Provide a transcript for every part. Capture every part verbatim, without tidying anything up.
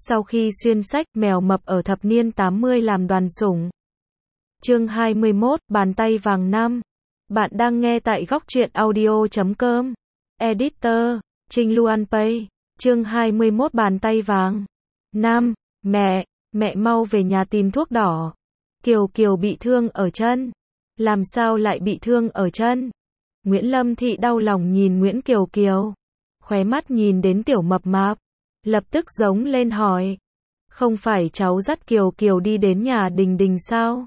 Sau khi xuyên sách, mèo mập ở thập niên tám mươi làm đoàn sủng. Chương hai mươi mốt, bàn tay vàng năm. Bạn đang nghe tại góc truyện audio chấm com. Editor, Trinh Luan Pay. Chương hai mươi mốt, bàn tay vàng năm. Mẹ, mẹ mau về nhà tìm thuốc đỏ. Kiều Kiều bị thương ở chân. Làm sao lại bị thương ở chân? Nguyễn Lâm Thị đau lòng nhìn Nguyễn Kiều Kiều. Khóe mắt nhìn đến tiểu mập mạp. Lập tức giống lên hỏi. Không phải cháu dắt Kiều Kiều đi đến nhà Đình Đình sao?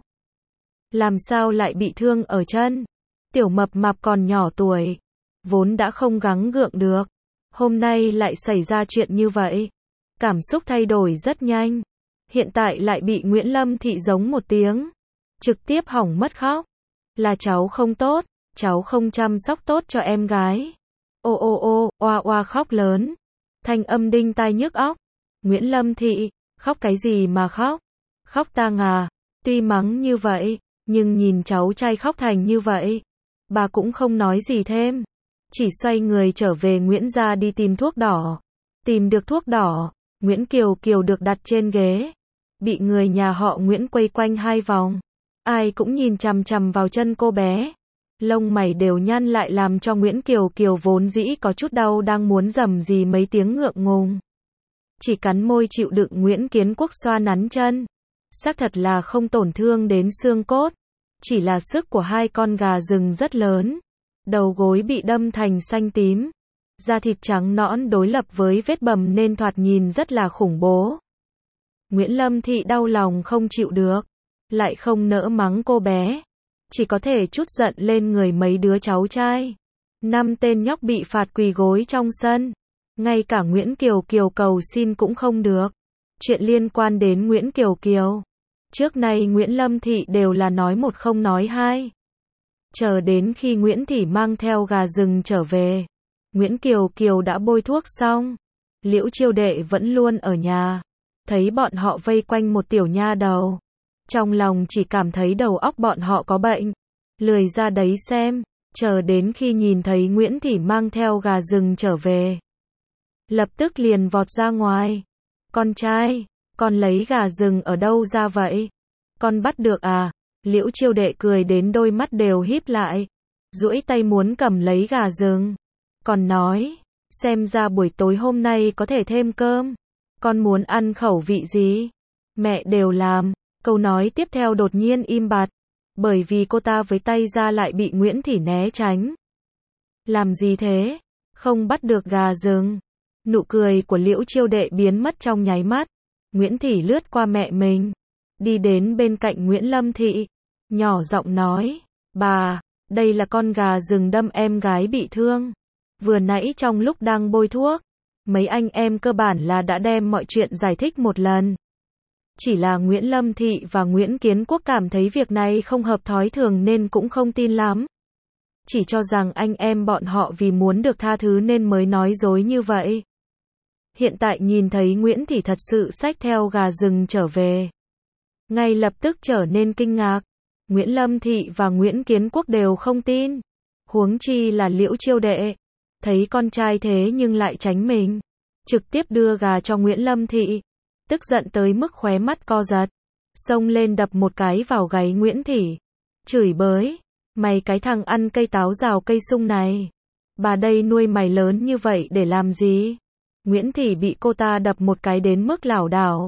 Làm sao lại bị thương ở chân? Tiểu mập mạp còn nhỏ tuổi. Vốn đã không gắng gượng được. Hôm nay lại xảy ra chuyện như vậy. Cảm xúc thay đổi rất nhanh. Hiện tại lại bị Nguyễn Lâm Thị giống một tiếng. Trực tiếp hỏng mất khóc. Là cháu không tốt. Cháu không chăm sóc tốt cho em gái. Ô ô ô, oa oa khóc lớn. Thanh âm đinh tai nhức óc. Nguyễn Lâm Thị, khóc cái gì mà khóc? Khóc tang à? Tuy mắng như vậy, nhưng nhìn cháu trai khóc thành như vậy, bà cũng không nói gì thêm. Chỉ xoay người trở về Nguyễn gia đi tìm thuốc đỏ. Tìm được thuốc đỏ, Nguyễn Kiều Kiều được đặt trên ghế. Bị người nhà họ Nguyễn quây quanh hai vòng. Ai cũng nhìn chằm chằm vào chân cô bé. Lông mày đều nhăn lại làm cho Nguyễn Kiều Kiều vốn dĩ có chút đau đang muốn rầm rì mấy tiếng ngượng ngùng. Chỉ cắn môi chịu đựng. Nguyễn Kiến Quốc xoa nắn chân. Xác thật là không tổn thương đến xương cốt. Chỉ là sức của hai con gà rừng rất lớn. Đầu gối bị đâm thành xanh tím. Da thịt trắng nõn đối lập với vết bầm nên thoạt nhìn rất là khủng bố. Nguyễn Lâm Thị đau lòng không chịu được. Lại không nỡ mắng cô bé. Chỉ có thể trút giận lên người mấy đứa cháu trai. Năm tên nhóc bị phạt quỳ gối trong sân. Ngay cả Nguyễn Kiều Kiều cầu xin cũng không được. Chuyện liên quan đến Nguyễn Kiều Kiều. Trước nay Nguyễn Lâm Thị đều là nói một không nói hai. Chờ đến khi Nguyễn Thị mang theo gà rừng trở về. Nguyễn Kiều Kiều đã bôi thuốc xong. Liễu Chiêu Đệ vẫn luôn ở nhà. Thấy bọn họ vây quanh một tiểu nha đầu. Trong lòng chỉ cảm thấy đầu óc bọn họ có bệnh. Lười ra đấy xem. Chờ đến khi nhìn thấy Nguyễn Thị mang theo gà rừng trở về. Lập tức liền vọt ra ngoài. Con trai, con lấy gà rừng ở đâu ra vậy? Con bắt được à? Liễu Chiêu Đệ cười đến đôi mắt đều híp lại. Duỗi tay muốn cầm lấy gà rừng. Còn nói, xem ra buổi tối hôm nay có thể thêm cơm. Con muốn ăn khẩu vị gì? Mẹ đều làm. Câu nói tiếp theo đột nhiên im bặt. Bởi vì cô ta với tay ra lại bị Nguyễn Thị né tránh. Làm gì thế? Không bắt được gà rừng. Nụ cười của Liễu Chiêu Đệ biến mất trong nháy mắt. Nguyễn Thị lướt qua mẹ mình. Đi đến bên cạnh Nguyễn Lâm Thị. Nhỏ giọng nói. Bà, đây là con gà rừng đâm em gái bị thương. Vừa nãy trong lúc đang bôi thuốc. Mấy anh em cơ bản là đã đem mọi chuyện giải thích một lần. Chỉ là Nguyễn Lâm Thị và Nguyễn Kiến Quốc cảm thấy việc này không hợp thói thường nên cũng không tin lắm. Chỉ cho rằng anh em bọn họ vì muốn được tha thứ nên mới nói dối như vậy. Hiện tại nhìn thấy Nguyễn Thị thật sự xách theo gà rừng trở về. Ngay lập tức trở nên kinh ngạc. Nguyễn Lâm Thị và Nguyễn Kiến Quốc đều không tin. Huống chi là Liễu Chiêu Đệ. Thấy con trai thế nhưng lại tránh mình. Trực tiếp đưa gà cho Nguyễn Lâm Thị. Tức giận tới mức khóe mắt co giật. Xông lên đập một cái vào gáy Nguyễn Thị. Chửi bới. Mày cái thằng ăn cây táo rào cây sung này. Bà đây nuôi mày lớn như vậy để làm gì? Nguyễn Thị bị cô ta đập một cái đến mức lảo đảo.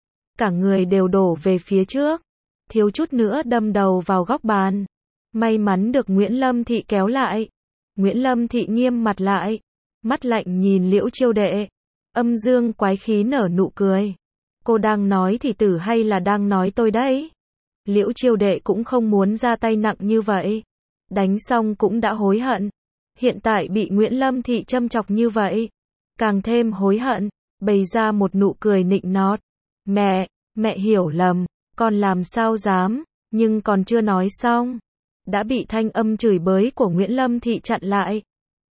Cả người đều đổ về phía trước. Thiếu chút nữa đâm đầu vào góc bàn. May mắn được Nguyễn Lâm Thị kéo lại. Nguyễn Lâm Thị nghiêm mặt lại. Mắt lạnh nhìn Liễu Chiêu Đệ. Âm dương quái khí nở nụ cười. Cô đang nói thì tử hay là đang nói tôi đấy? Liễu Chiêu Đệ cũng không muốn ra tay nặng như vậy. Đánh xong cũng đã hối hận. Hiện tại bị Nguyễn Lâm Thị châm chọc như vậy. Càng thêm hối hận. Bày ra một nụ cười nịnh nọt. Mẹ, mẹ hiểu lầm. Con làm sao dám. Nhưng còn chưa nói xong. Đã bị thanh âm chửi bới của Nguyễn Lâm Thị chặn lại.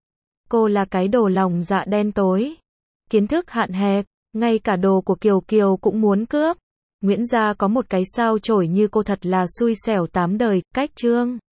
Cô là cái đồ lòng dạ đen tối. Kiến thức hạn hẹp. Ngay cả đồ của Kiều Kiều cũng muốn cướp. Nguyễn gia có một cái sao chổi như cô thật là xui xẻo tám đời. Cách chương